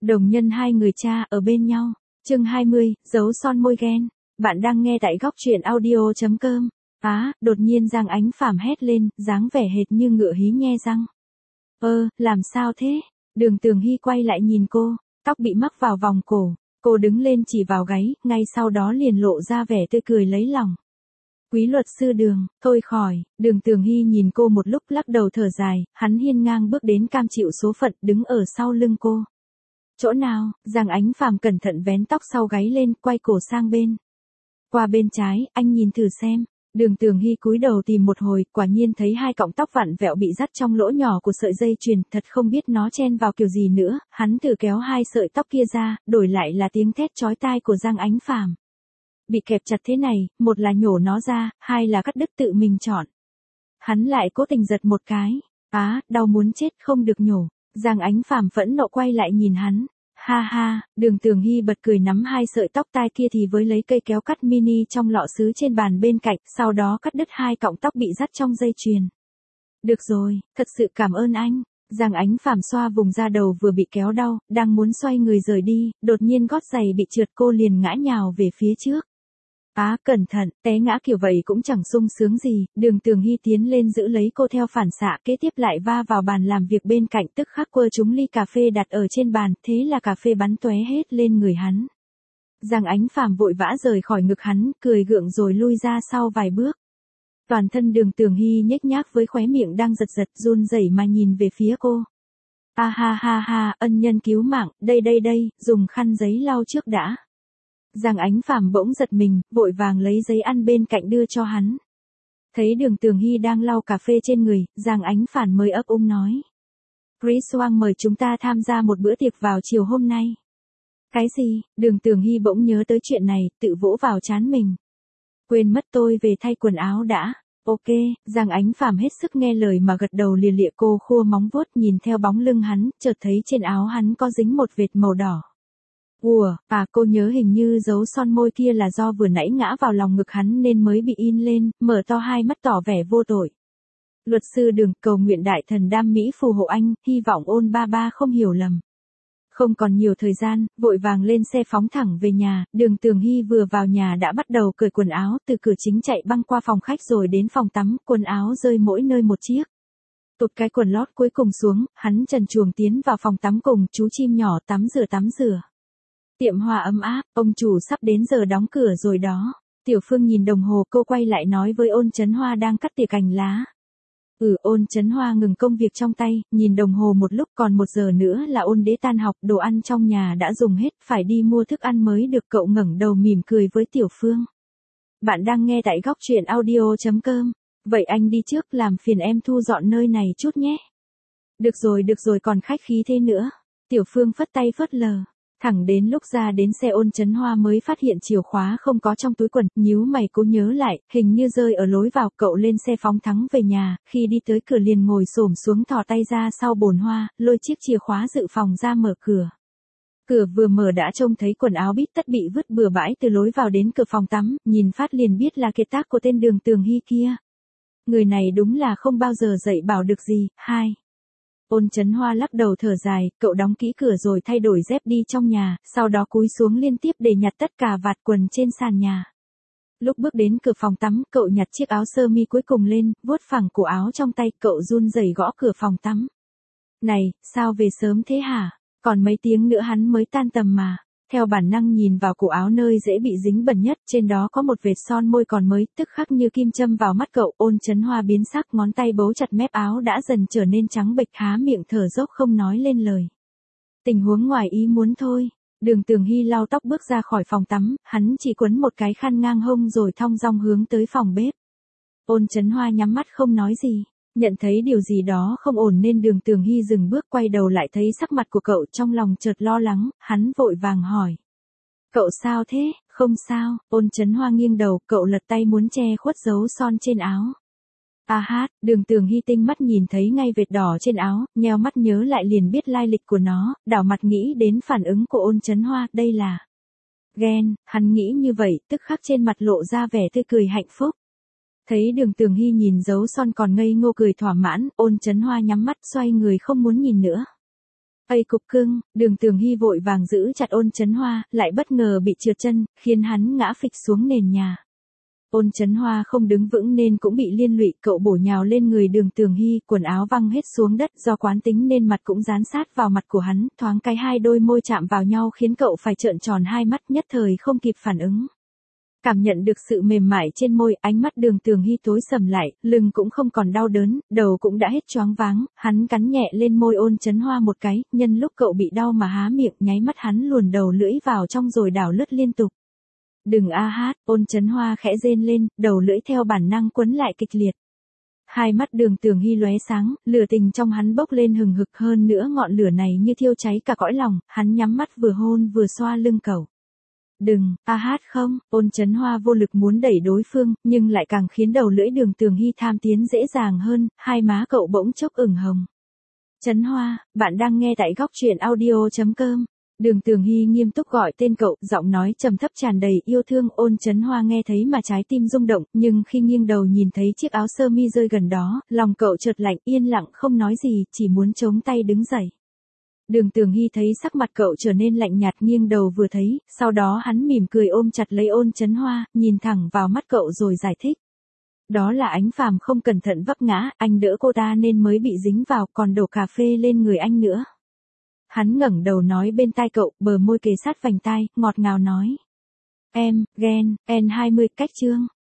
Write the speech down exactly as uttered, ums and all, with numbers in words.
Đồng nhân hai người cha ở bên nhau. Chương hai mươi, dấu son môi ghen. Bạn đang nghe tại góc truyện audio chấm com. Á, đột nhiên Giang Ánh Phàm hét lên, dáng vẻ hệt như ngựa hí nhe răng. Ơ, làm sao thế? Đường Tường Hy quay lại nhìn cô, tóc bị mắc vào vòng cổ. Cô đứng lên chỉ vào gáy, ngay sau đó liền lộ ra vẻ tươi cười lấy lòng. Quý luật sư Đường, thôi khỏi. Đường Tường Hy nhìn cô một lúc lắc đầu thở dài, hắn hiên ngang bước đến cam chịu số phận đứng ở sau lưng cô. Chỗ nào? Giang Ánh Phàm cẩn thận vén tóc sau gáy lên, quay cổ sang bên. Qua bên trái, anh nhìn thử xem. Đường Tường Hy cúi đầu tìm một hồi, quả nhiên thấy hai cọng tóc vặn vẹo bị dắt trong lỗ nhỏ của sợi dây chuyền, thật không biết nó chen vào kiểu gì nữa. Hắn thử kéo hai sợi tóc kia ra, đổi lại là tiếng thét chói tai của Giang Ánh Phàm. Bị kẹp chặt thế này, một là nhổ nó ra, hai là cắt đứt tự mình chọn. Hắn lại cố tình giật một cái. Á, đau muốn chết, không được nhổ. Giang Ánh Phàm phẫn nộ quay lại nhìn hắn. Ha ha, Đường Tường Hy bật cười nắm hai sợi tóc tai kia thì với lấy cây kéo cắt mini trong lọ sứ trên bàn bên cạnh, sau đó cắt đứt hai cọng tóc bị dắt trong dây chuyền. Được rồi, thật sự cảm ơn anh. Giang Ánh Phàm xoa vùng da đầu vừa bị kéo đau, đang muốn xoay người rời đi, đột nhiên gót giày bị trượt, cô liền ngã nhào về phía trước. Á, cẩn thận, té ngã kiểu vậy cũng chẳng sung sướng gì. Đường Tường Hy tiến lên giữ lấy cô theo phản xạ, kế tiếp lại va vào bàn làm việc bên cạnh, tức khắc quơ trúng ly cà phê đặt ở trên bàn, thế là cà phê bắn tóe hết lên người hắn. Giang Ánh Phàm vội vã rời khỏi ngực hắn, cười gượng rồi lui ra sau vài bước. Toàn thân Đường Tường Hy nhếch nhác với khóe miệng đang giật giật run rẩy mà nhìn về phía cô. A ha ha ha, ân nhân cứu mạng, đây đây đây, dùng khăn giấy lau trước đã. Giang Ánh Phàm bỗng giật mình, vội vàng lấy giấy ăn bên cạnh đưa cho hắn. Thấy Đường Tường Hy đang lau cà phê trên người, Giang Ánh Phàm mới ấp úng nói. Chris Wang mời chúng ta tham gia một bữa tiệc vào chiều hôm nay. Cái gì? Đường Tường Hy bỗng nhớ tới chuyện này, tự vỗ vào trán mình. Quên mất, tôi về thay quần áo đã. Ok, Giang Ánh Phàm hết sức nghe lời mà gật đầu lìa lịa, cô khua móng vuốt nhìn theo bóng lưng hắn, chợt thấy trên áo hắn có dính một vệt màu đỏ. Ủa, à, cô nhớ hình như dấu son môi kia là do vừa nãy ngã vào lòng ngực hắn nên mới bị in lên, mở to hai mắt tỏ vẻ vô tội. Luật sư Đường, cầu nguyện đại thần Đam Mỹ phù hộ anh, hy vọng ôn ba ba không hiểu lầm. Không còn nhiều thời gian, vội vàng lên xe phóng thẳng về nhà. Đường Tường Hy vừa vào nhà đã bắt đầu cởi quần áo, từ cửa chính chạy băng qua phòng khách rồi đến phòng tắm, quần áo rơi mỗi nơi một chiếc. Tụt cái quần lót cuối cùng xuống, hắn trần truồng tiến vào phòng tắm cùng chú chim nhỏ tắm rửa tắm rửa. Tiệm hoa ấm áp, ông chủ sắp đến giờ đóng cửa rồi đó. Tiểu Phương nhìn đồng hồ, cô quay lại nói với Ôn Chấn Hoa đang cắt tỉa cành lá. Ừ, Ôn Chấn Hoa ngừng công việc trong tay, nhìn đồng hồ một lúc, còn một giờ nữa là Ôn Đế tan học, đồ ăn trong nhà đã dùng hết, phải đi mua thức ăn mới được. Cậu ngẩng đầu mỉm cười với Tiểu Phương. Bạn đang nghe tại góc truyện audio chấm com. Vậy anh đi trước, làm phiền em thu dọn nơi này chút nhé. Được rồi được rồi, còn khách khí thế nữa. Tiểu Phương phất tay phớt lờ. Thẳng đến lúc ra đến xe Ôn Chấn Hoa mới phát hiện chìa khóa không có trong túi quần, nhíu mày cố nhớ lại, hình như rơi ở lối vào. Cậu lên xe phóng thẳng về nhà, khi đi tới cửa liền ngồi xổm xuống thò tay ra sau bồn hoa, lôi chiếc chìa khóa dự phòng ra mở cửa. Cửa vừa mở đã trông thấy quần áo bít tất bị vứt bừa bãi từ lối vào đến cửa phòng tắm, nhìn phát liền biết là kiệt tác của tên Đường Tường Hy kia. Người này đúng là không bao giờ dạy bảo được gì. Hai. Ôn Chấn Hoa lắc đầu thở dài, cậu đóng kỹ cửa rồi thay đổi dép đi trong nhà, sau đó cúi xuống liên tiếp để nhặt tất cả vạt quần trên sàn nhà. Lúc bước đến cửa phòng tắm, cậu nhặt chiếc áo sơ mi cuối cùng lên, vuốt phẳng cổ áo trong tay, cậu run rẩy gõ cửa phòng tắm. Này, sao về sớm thế hả? Còn mấy tiếng nữa hắn mới tan tầm mà. Theo bản năng nhìn vào cổ áo nơi dễ bị dính bẩn nhất, trên đó có một vệt son môi còn mới, tức khắc như kim châm vào mắt cậu. Ôn Chấn Hoa biến sắc, ngón tay bấu chặt mép áo đã dần trở nên trắng bệch, há miệng thở dốc không nói lên lời. Tình huống ngoài ý muốn thôi. Đường Tường Hy lau tóc bước ra khỏi phòng tắm, hắn chỉ quấn một cái khăn ngang hông rồi thong dong hướng tới phòng bếp. Ôn Chấn Hoa nhắm mắt không nói gì. Nhận thấy điều gì đó không ổn nên Đường Tường Hy dừng bước, quay đầu lại thấy sắc mặt của cậu, trong lòng chợt lo lắng, hắn vội vàng hỏi. Cậu sao thế? Không sao. Ôn Chấn Hoa nghiêng đầu, cậu lật tay muốn che khuất dấu son trên áo. A hát, Đường Tường Hy tinh mắt nhìn thấy ngay vệt đỏ trên áo, nheo mắt nhớ lại liền biết lai lịch của nó, đảo mặt nghĩ đến phản ứng của Ôn Chấn Hoa, đây là ghen. Hắn nghĩ như vậy, tức khắc trên mặt lộ ra vẻ tươi cười hạnh phúc. Thấy Đường Tường Hy nhìn dấu son còn ngây ngô cười thỏa mãn, Ôn Chấn Hoa nhắm mắt xoay người không muốn nhìn nữa. Ây cục cưng, Đường Tường Hy vội vàng giữ chặt Ôn Chấn Hoa, lại bất ngờ bị trượt chân, khiến hắn ngã phịch xuống nền nhà. Ôn Chấn Hoa không đứng vững nên cũng bị liên lụy, cậu bổ nhào lên người Đường Tường Hy, quần áo văng hết xuống đất, do quán tính nên mặt cũng dán sát vào mặt của hắn, thoáng cái hai đôi môi chạm vào nhau khiến cậu phải trợn tròn hai mắt, nhất thời không kịp phản ứng. Cảm nhận được sự mềm mại trên môi, ánh mắt Đường Tường Hy tối sầm lại, lưng cũng không còn đau đớn, đầu cũng đã hết choáng váng, hắn cắn nhẹ lên môi Ôn Chấn Hoa một cái, nhân lúc cậu bị đau mà há miệng, nháy mắt hắn luồn đầu lưỡi vào trong rồi đảo lướt liên tục. Đừng a hát, Ôn Chấn Hoa khẽ rên lên, đầu lưỡi theo bản năng quấn lại kịch liệt. Hai mắt Đường Tường Hy lóe sáng, lửa tình trong hắn bốc lên hừng hực, hơn nữa ngọn lửa này như thiêu cháy cả cõi lòng, hắn nhắm mắt vừa hôn vừa xoa lưng cậu. Đừng, a hát không, Ôn Chấn Hoa vô lực muốn đẩy đối phương, nhưng lại càng khiến đầu lưỡi Đường Tường Hy tham tiến dễ dàng hơn, hai má cậu bỗng chốc ửng hồng. Chấn Hoa, bạn đang nghe tại góc truyện audio chấm com. Đường Tường Hy nghiêm túc gọi tên cậu, giọng nói trầm thấp tràn đầy yêu thương. Ôn Chấn Hoa nghe thấy mà trái tim rung động, nhưng khi nghiêng đầu nhìn thấy chiếc áo sơ mi rơi gần đó, lòng cậu chợt lạnh, yên lặng không nói gì, chỉ muốn chống tay đứng dậy. Đường Tường Hy thấy sắc mặt cậu trở nên lạnh nhạt, nghiêng đầu vừa thấy, sau đó hắn mỉm cười ôm chặt lấy Ôn Chấn Hoa, nhìn thẳng vào mắt cậu rồi giải thích. Đó là Ánh Phàm không cẩn thận vấp ngã, anh đỡ cô ta nên mới bị dính vào, còn đổ cà phê lên người anh nữa. Hắn ngẩng đầu nói bên tai cậu, bờ môi kề sát vành tai, ngọt ngào nói. Em, ghen, en hai mươi, cách chương.